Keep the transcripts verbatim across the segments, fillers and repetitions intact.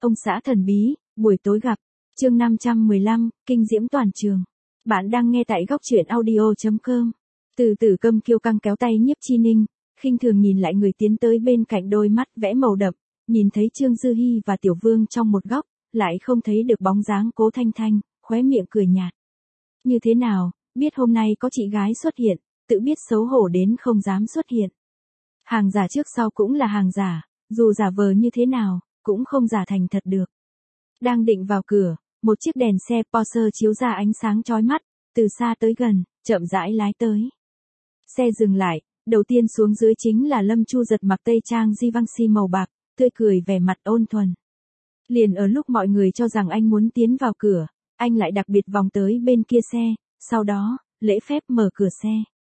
Ông xã thần bí, buổi tối gặp. Chương năm trăm mười lăm, kinh diễm toàn trường. Bạn đang nghe tại góc truyện audio chấm com. Từ Tử Câm kiêu căng kéo tay Nhiếp Chi Ninh, khinh thường nhìn lại người tiến tới bên cạnh, đôi mắt vẽ màu đậm, nhìn thấy Trương Dư Hi và Tiểu Vương trong một góc, lại không thấy được bóng dáng Cố Thanh Thanh, khóe miệng cười nhạt. Như thế nào, biết hôm nay có chị gái xuất hiện, tự biết xấu hổ đến không dám xuất hiện. Hàng giả trước sau cũng là hàng giả, dù giả vờ như thế nào, cũng không giả thành thật được. Đang định vào cửa, một chiếc đèn xe Porsche chiếu ra ánh sáng chói mắt, từ xa tới gần, chậm rãi lái tới. Xe dừng lại, đầu tiên xuống dưới chính là Lâm Chu Giật, mặc tây trang Givenchy màu bạc, tươi cười vẻ mặt ôn thuần. Liền ở lúc mọi người cho rằng anh muốn tiến vào cửa, anh lại đặc biệt vòng tới bên kia xe, sau đó, lễ phép mở cửa xe.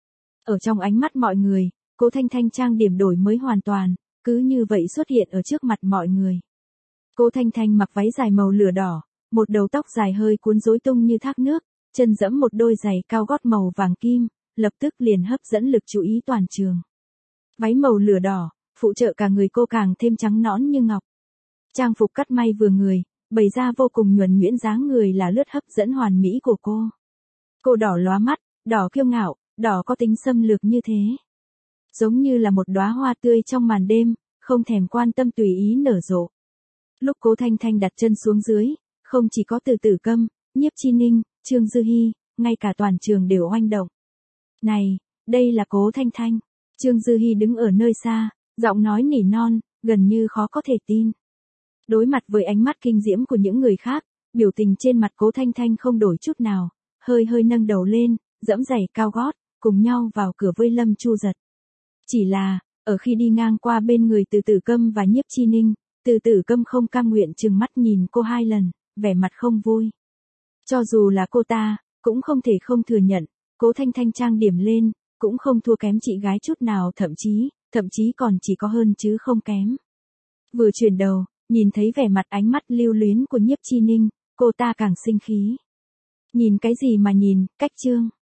Ở trong ánh mắt mọi người, Cố Thanh Thanh trang điểm đổi mới hoàn toàn, cứ như vậy xuất hiện ở trước mặt mọi người. Cố Thanh Thanh mặc váy dài màu lửa đỏ, một đầu tóc dài hơi cuốn rối tung như thác nước, chân giẫm một đôi giày cao gót màu vàng kim, lập tức liền hấp dẫn lực chú ý toàn trường. Váy màu lửa đỏ, phụ trợ cả người cô càng thêm trắng nõn như ngọc. Trang phục cắt may vừa người, bày ra vô cùng nhuần nhuyễn, dáng người là lướt hấp dẫn hoàn mỹ của cô. Cô đỏ lóa mắt, đỏ kiêu ngạo, đỏ có tính xâm lược như thế. Giống như là một đóa hoa tươi trong màn đêm, không thèm quan tâm tùy ý nở rộ. Lúc Cố Thanh Thanh đặt chân xuống dưới, không chỉ có Từ Tử Câm, Nhiếp Chi Ninh, Trương Dư Hi, ngay cả toàn trường đều oanh động. Này, đây là Cố Thanh Thanh. Trương Dư Hi đứng ở nơi xa, giọng nói nỉ non, gần như khó có thể tin. Đối mặt với ánh mắt kinh diễm của những người khác, biểu tình trên mặt Cố Thanh Thanh không đổi chút nào, hơi hơi nâng đầu lên, giẫm giày cao gót, cùng nhau vào cửa với Lâm Chu Giật. Chỉ là, ở khi đi ngang qua bên người Từ Tử Câm và Nhiếp Chi Ninh, Từ Tử Câm không cam nguyện trừng mắt nhìn cô hai lần, vẻ mặt không vui. Cho dù là cô ta, cũng không thể không thừa nhận, Cố Thanh Thanh trang điểm lên, cũng không thua kém chị gái chút nào, thậm chí, thậm chí còn chỉ có hơn chứ không kém. Vừa chuyển đầu, nhìn thấy vẻ mặt ánh mắt lưu luyến của Nhiếp Chi Ninh, cô ta càng sinh khí. Nhìn cái gì mà nhìn, cách trương.